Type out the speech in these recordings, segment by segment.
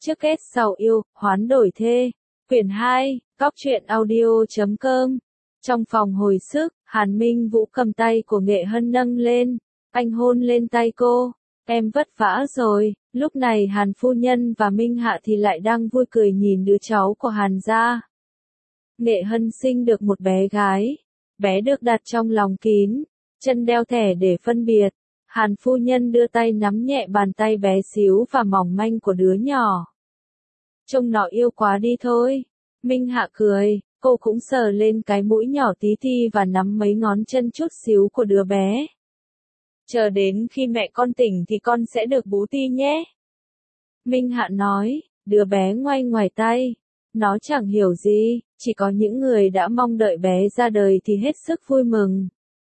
Trước kết sau yêu, hoán đổi thê. Quyển 2, Góc truyện audio.com. Trong phòng hồi sức, Hàn Minh Vũ cầm tay của Nghệ Hân nâng lên. Anh hôn lên tay cô. Em vất vả rồi. Lúc này Hàn phu nhân và Minh Hạ thì lại đang vui cười nhìn đứa cháu của Hàn gia. Nghệ Hân sinh được một bé gái. Bé được đặt trong lòng kín, chân đeo thẻ để phân biệt. Hàn phu nhân đưa tay nắm nhẹ bàn tay bé xíu và mỏng manh của đứa nhỏ. Trông nó yêu quá đi thôi. Minh Hạ cười, cô cũng sờ lên cái mũi nhỏ tí ti và nắm mấy ngón chân chút xíu của đứa bé. Chờ đến khi mẹ con tỉnh thì con sẽ được bú ti nhé. Minh Hạ nói, đứa bé ngoay ngoài tay. Nó chẳng hiểu gì, chỉ có những người đã mong đợi bé ra đời thì hết sức vui mừng.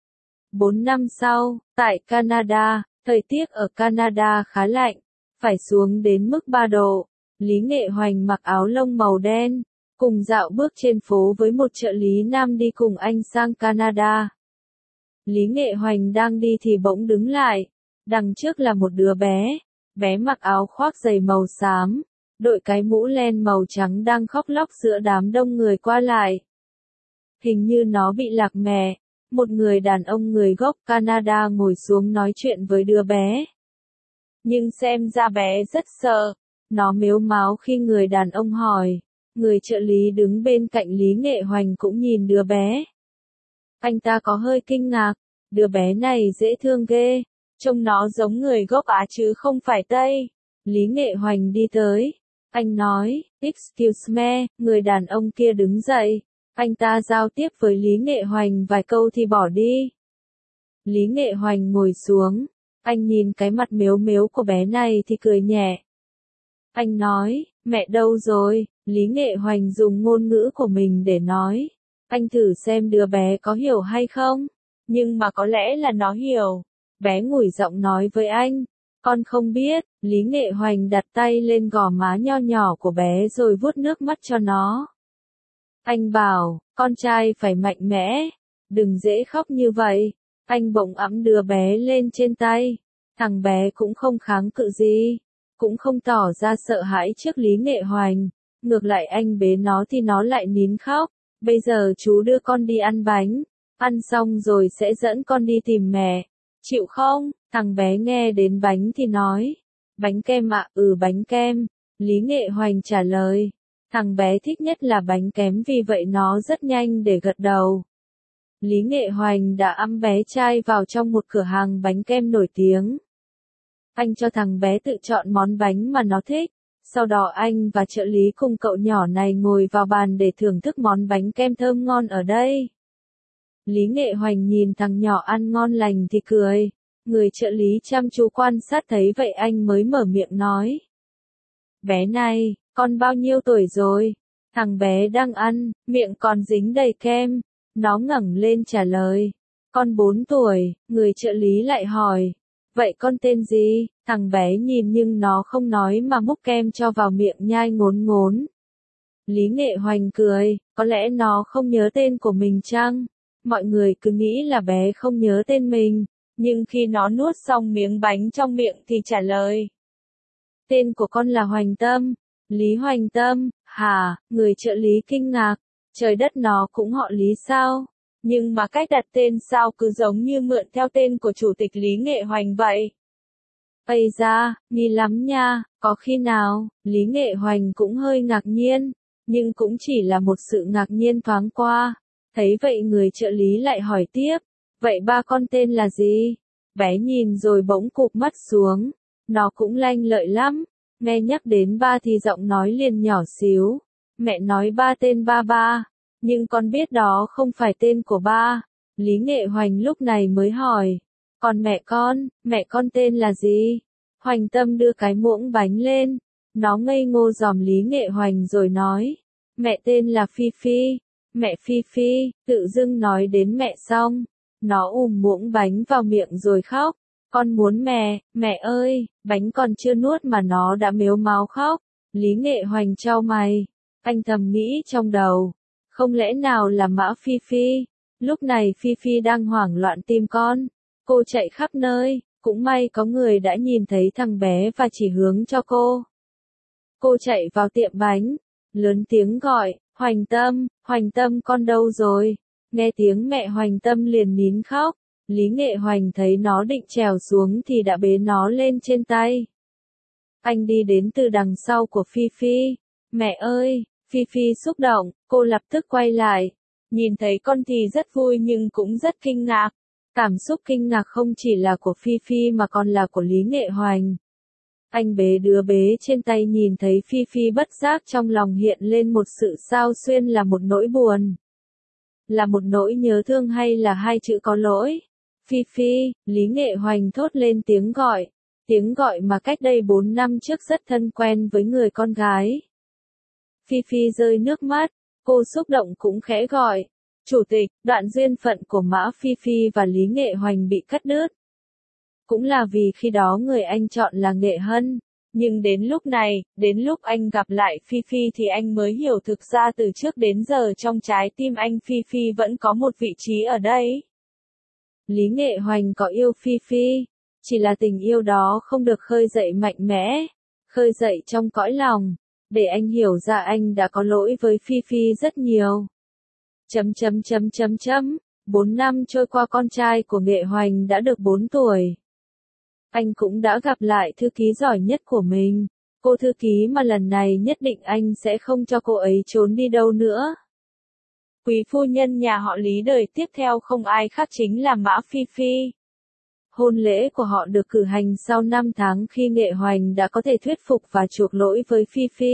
4 năm sau, tại Canada, thời tiết ở Canada khá lạnh, phải xuống đến mức 3 độ. Lý Nghệ Hoành mặc áo lông màu đen, cùng dạo bước trên phố với một trợ lý nam đi cùng anh sang Canada. Lý Nghệ Hoành đang đi thì bỗng đứng lại, đằng trước là một đứa bé, bé mặc áo khoác dày màu xám, đội cái mũ len màu trắng đang khóc lóc giữa đám đông người qua lại. Hình như nó bị lạc mẹ. Một người đàn ông người gốc Canada ngồi xuống nói chuyện với đứa bé. Nhưng xem ra bé rất sợ. Nó mếu máo khi người đàn ông hỏi. Người trợ lý đứng bên cạnh Lý Nghệ Hoành cũng nhìn đứa bé. Anh ta có hơi kinh ngạc. Đứa bé này dễ thương ghê. Trông nó giống người gốc Á chứ không phải Tây. Lý Nghệ Hoành đi tới. Anh nói, excuse me, người đàn ông kia đứng dậy. Anh ta giao tiếp với Lý Nghệ Hoành vài câu thì bỏ đi. Lý Nghệ Hoành ngồi xuống. Anh nhìn cái mặt mếu mếu của bé này thì cười nhẹ. Anh nói, mẹ đâu rồi? Lý Nghệ Hoành dùng ngôn ngữ của mình để nói. Anh thử xem đứa bé có hiểu hay không? Nhưng mà có lẽ là nó hiểu. Bé ngủi giọng nói với anh. Con không biết. Lý Nghệ Hoành đặt tay lên gò má nho nhỏ của bé rồi vuốt nước mắt cho nó. Anh bảo, con trai phải mạnh mẽ, đừng dễ khóc như vậy. Anh bỗng ẵm đứa bé lên trên tay. Thằng bé cũng không kháng cự gì, cũng không tỏ ra sợ hãi trước Lý Nghệ Hoành. Ngược lại anh bế nó thì nó lại nín khóc. Bây giờ chú đưa con đi ăn bánh, ăn xong rồi sẽ dẫn con đi tìm mẹ. Chịu không? Thằng bé nghe đến bánh thì nói. Bánh kem ạ, bánh kem. Lý Nghệ Hoành trả lời. Thằng bé thích nhất là bánh kem vì vậy nó rất nhanh để gật đầu. Lý Nghệ Hoành đã ẵm bé trai vào trong một cửa hàng bánh kem nổi tiếng. Anh cho thằng bé tự chọn món bánh mà nó thích. Sau đó anh và trợ lý cùng cậu nhỏ này ngồi vào bàn để thưởng thức món bánh kem thơm ngon ở đây. Lý Nghệ Hoành nhìn thằng nhỏ ăn ngon lành thì cười. Người trợ lý chăm chú quan sát thấy vậy anh mới mở miệng nói. Bé này, con bao nhiêu tuổi rồi? Thằng bé đang ăn, miệng còn dính đầy kem. Nó ngẩng lên trả lời. Con 4 tuổi, người trợ lý lại hỏi. Vậy con tên gì? Thằng bé nhìn nhưng nó không nói mà múc kem cho vào miệng nhai ngốn ngốn. Lý Nghệ Hoành cười, có lẽ nó không nhớ tên của mình chăng? Mọi người cứ nghĩ là bé không nhớ tên mình, nhưng khi nó nuốt xong miếng bánh trong miệng thì trả lời. Tên của con là Hoành Tâm. Lý Hoành Tâm, hả? Người trợ lý kinh ngạc. Trời đất, nó cũng họ Lý sao? Nhưng mà cách đặt tên sao cứ giống như mượn theo tên của chủ tịch Lý Nghệ Hoành vậy? Ây da, nghi lắm nha, có khi nào? Lý Nghệ Hoành cũng hơi ngạc nhiên, nhưng cũng chỉ là một sự ngạc nhiên thoáng qua. Thấy vậy người trợ lý lại hỏi tiếp, vậy ba con tên là gì? Bé nhìn rồi bỗng cụp mắt xuống, nó cũng lanh lợi lắm. Nghe nhắc đến ba thì giọng nói liền nhỏ xíu. Mẹ nói ba tên ba ba, nhưng con biết đó không phải tên của ba. Lý Nghệ Hoành lúc này mới hỏi. Còn mẹ con tên là gì? Hoành Tâm đưa cái muỗng bánh lên. Nó ngây ngô dòm Lý Nghệ Hoành rồi nói. Mẹ tên là Phi Phi. Mẹ Phi Phi, tự dưng nói đến mẹ xong. Nó muỗng bánh vào miệng rồi khóc. Con muốn mẹ ơi, bánh còn chưa nuốt mà nó đã mếu máo khóc. Lý Nghệ Hoành chau mày. Anh thầm nghĩ trong đầu. Không lẽ nào là Mã Phi Phi? Lúc này Phi Phi đang hoảng loạn tìm con. Cô chạy khắp nơi, cũng may có người đã nhìn thấy thằng bé và chỉ hướng cho cô. Cô chạy vào tiệm bánh, lớn tiếng gọi, Hoành Tâm con đâu rồi? Nghe tiếng mẹ Hoành Tâm liền nín khóc, Lý Nghệ Hoành thấy nó định trèo xuống thì đã bế nó lên trên tay. Anh đi đến từ đằng sau của Phi Phi. Mẹ ơi, Phi Phi xúc động, cô lập tức quay lại. Nhìn thấy con thì rất vui nhưng cũng rất kinh ngạc. Cảm xúc kinh ngạc không chỉ là của Phi Phi mà còn là của Lý Nghệ Hoành. Anh bế đứa bé trên tay nhìn thấy Phi Phi bất giác trong lòng hiện lên một sự xao xuyên, là một nỗi buồn. Là một nỗi nhớ thương hay là hai chữ có lỗi? Phi Phi, Lý Nghệ Hoành thốt lên tiếng gọi. Tiếng gọi mà cách đây 4 năm trước rất thân quen với người con gái. Phi Phi rơi nước mắt, cô xúc động cũng khẽ gọi. Chủ tịch, đoạn duyên phận của Mã Phi Phi và Lý Nghệ Hoành bị cắt đứt. Cũng là vì khi đó người anh chọn là Nghệ Hân. Nhưng đến lúc này, đến lúc anh gặp lại Phi Phi thì anh mới hiểu thực ra từ trước đến giờ trong trái tim anh Phi Phi vẫn có một vị trí ở đây. Lý Nghệ Hoành có yêu Phi Phi, chỉ là tình yêu đó không được khơi dậy mạnh mẽ, khơi dậy trong cõi lòng, để anh hiểu ra anh đã có lỗi với Phi Phi rất nhiều. 4 năm trôi qua, con trai của Nghệ Hoành đã được 4 tuổi. Anh cũng đã gặp lại thư ký giỏi nhất của mình, cô thư ký mà lần này nhất định anh sẽ không cho cô ấy trốn đi đâu nữa. Quý phu nhân nhà họ Lý đời tiếp theo không ai khác chính là Mã Phi Phi. Hôn lễ của họ được cử hành sau 5 tháng khi Nghệ Hoành đã có thể thuyết phục và chuộc lỗi với Phi Phi.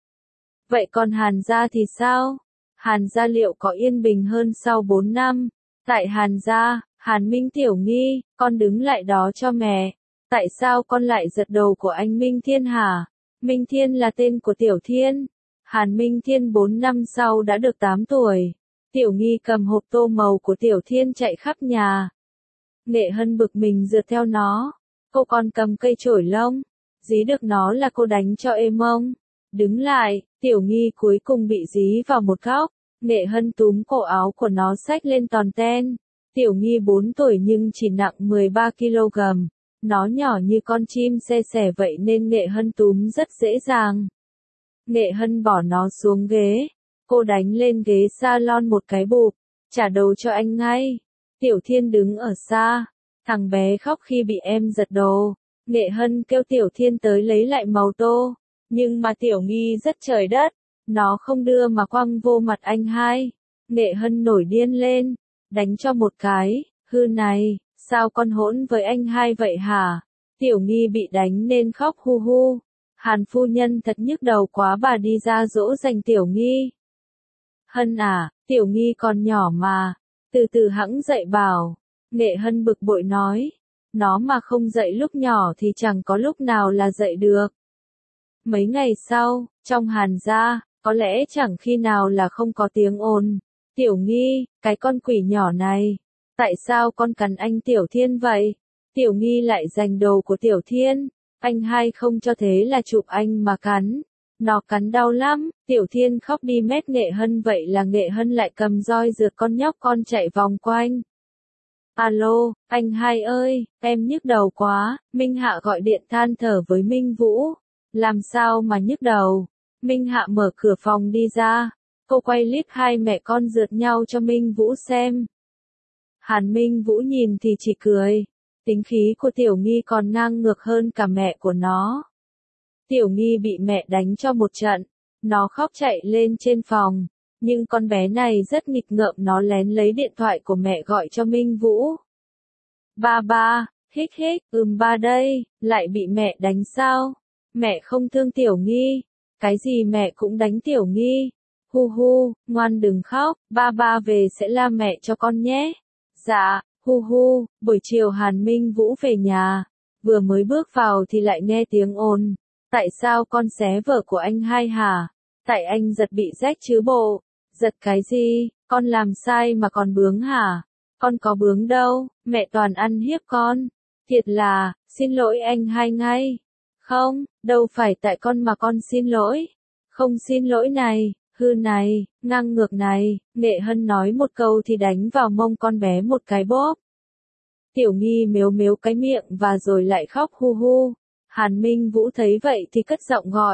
Vậy còn Hàn gia thì sao? Hàn gia liệu có yên bình hơn sau 4 năm? Tại Hàn gia, Hàn Minh Tiểu Nghi, con đứng lại đó cho mẹ. Tại sao con lại giật đầu của anh Minh Thiên hả? Minh Thiên là tên của Tiểu Thiên. Hàn Minh Thiên 4 năm sau đã được 8 tuổi. Tiểu Nghi cầm hộp tô màu của Tiểu Thiên chạy khắp nhà. Nghệ Hân bực mình rượt theo nó. Cô còn cầm cây chổi lông. Dí được nó là cô đánh cho êm mông. Đứng lại, Tiểu Nghi cuối cùng bị dí vào một góc. Nghệ Hân túm cổ áo của nó xách lên tòn ten. Tiểu Nghi 4 tuổi nhưng chỉ nặng 13 kg. Nó nhỏ như con chim xe xẻ vậy nên Nghệ Hân túm rất dễ dàng. Nghệ Hân bỏ nó xuống ghế. Cô đánh lên ghế salon một cái bụp. Trả đồ cho anh ngay. Tiểu Thiên đứng ở xa. Thằng bé khóc khi bị em giật đồ. Nghệ Hân kêu Tiểu Thiên tới lấy lại màu tô. Nhưng mà Tiểu Nghi rất trời đất. Nó không đưa mà quăng vô mặt anh hai. Nghệ Hân nổi điên lên. Đánh cho một cái. Hư này, sao con hỗn với anh hai vậy hả? Tiểu Nghi bị đánh nên khóc hu hu. Hàn phu nhân thật nhức đầu quá, bà đi ra dỗ dành Tiểu Nghi. Hân à, Tiểu Nghi còn nhỏ mà. Từ từ hẵng dậy bảo. Nghệ Hân bực bội nói. Nó mà không dậy lúc nhỏ thì chẳng có lúc nào là dậy được. Mấy ngày sau, trong Hàn gia, có lẽ chẳng khi nào là không có tiếng ồn. Tiểu Nghi, cái con quỷ nhỏ này. Tại sao con cắn anh Tiểu Thiên vậy? Tiểu Nghi lại giành đồ của Tiểu Thiên. Anh hai không cho thế là chụp anh mà cắn. Nó cắn đau lắm. Tiểu Thiên khóc đi mét Nghệ Hân, vậy là Nghệ Hân lại cầm roi rượt con nhóc con chạy vòng quanh. Alo, anh hai ơi, em nhức đầu quá. Minh Hạ gọi điện than thở với Minh Vũ. Làm sao mà nhức đầu? Minh Hạ mở cửa phòng đi ra. Cô quay clip hai mẹ con rượt nhau cho Minh Vũ xem. Hàn Minh Vũ nhìn thì chỉ cười. Tính khí của Tiểu Nghi còn ngang ngược hơn cả mẹ của nó. Tiểu Nghi bị mẹ đánh cho một trận. Nó khóc chạy lên trên phòng. Nhưng con bé này rất nghịch ngợm, nó lén lấy điện thoại của mẹ gọi cho Minh Vũ. Ba ba, hích hích, ba đây, lại bị mẹ đánh sao? Mẹ không thương Tiểu Nghi. Cái gì mẹ cũng đánh Tiểu Nghi. Hu hu, ngoan đừng khóc, ba ba về sẽ la mẹ cho con nhé. Dạ, hu hu. Buổi chiều Hàn Minh Vũ về nhà. Vừa mới bước vào thì lại nghe tiếng ồn. Tại sao con xé vở của anh hai hả? Tại anh giật bị rách chứ bộ. Giật cái gì? Con làm sai mà còn bướng hả? Con có bướng đâu, mẹ toàn ăn hiếp con. Thiệt là, xin lỗi anh hai ngay. Không, đâu phải tại con mà con xin lỗi. Không xin lỗi này, hư này, ngang ngược này. Nghệ Hân nói một câu thì đánh vào mông con bé một cái bóp. Tiểu Nghi mếu mếu cái miệng và rồi lại khóc hu hu. Hàn Minh Vũ thấy vậy thì cất giọng gọi.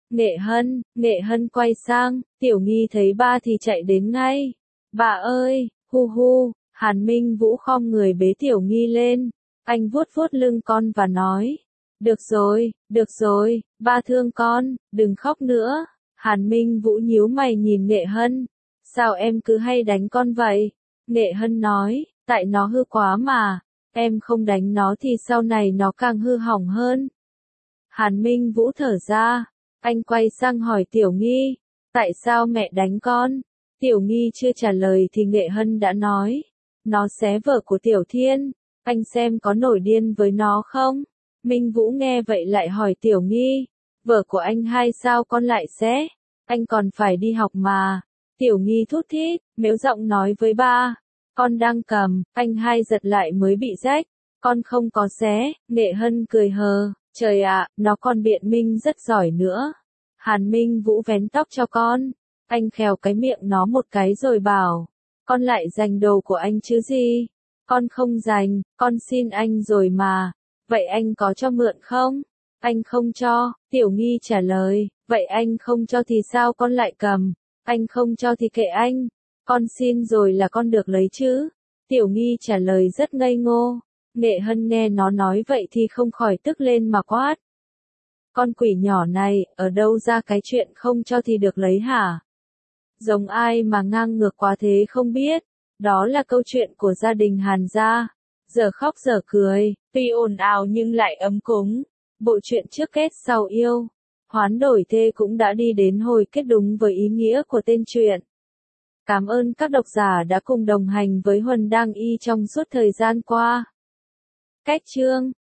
Nghệ Hân quay sang, Tiểu Nghi thấy ba thì chạy đến ngay. Bà ơi, hu hu, Hàn Minh Vũ khom người bế Tiểu Nghi lên. Anh vuốt vuốt lưng con và nói. Được rồi, ba thương con, đừng khóc nữa. Hàn Minh Vũ nhíu mày nhìn Nghệ Hân. Sao em cứ hay đánh con vậy? Nghệ Hân nói, tại nó hư quá mà. Em không đánh nó thì sau này nó càng hư hỏng hơn. Hàn Minh Vũ thở ra. Anh quay sang hỏi Tiểu Nghi. Tại sao mẹ đánh con? Tiểu Nghi chưa trả lời thì Nghệ Hân đã nói. Nó xé vở của Tiểu Thiên. Anh xem có nổi điên với nó không? Minh Vũ nghe vậy lại hỏi Tiểu Nghi. Vở của anh hay sao con lại xé? Anh còn phải đi học mà. Tiểu Nghi thút thít, mếu giọng nói với ba. Con đang cầm, anh hai giật lại mới bị rách. Con không có xé. Nghệ Hân cười hờ. Trời ạ, nó còn biện minh rất giỏi nữa. Hàn Minh Vũ vén tóc cho con. Anh khèo cái miệng nó một cái rồi bảo. Con lại giành đồ của anh chứ gì? Con không giành, con xin anh rồi mà. Vậy anh có cho mượn không? Anh không cho, Tiểu Nghi trả lời. Vậy anh không cho thì sao con lại cầm? Anh không cho thì kệ anh. Con xin rồi là con được lấy chứ? Tiểu Nghi trả lời rất ngây ngô. Nghệ Hân nghe nó nói vậy thì không khỏi tức lên mà quát. Con quỷ nhỏ này, ở đâu ra cái chuyện không cho thì được lấy hả? Giống ai mà ngang ngược quá thế không biết. Đó là câu chuyện của gia đình Hàn gia. Giờ khóc giờ cười, tuy ồn ào nhưng lại ấm cúng. Bộ truyện trước kết sau yêu. Hoán đổi thê cũng đã đi đến hồi kết đúng với ý nghĩa của tên truyện. Cảm ơn các độc giả đã cùng đồng hành với Huân Đang Y trong suốt thời gian qua. Cách chương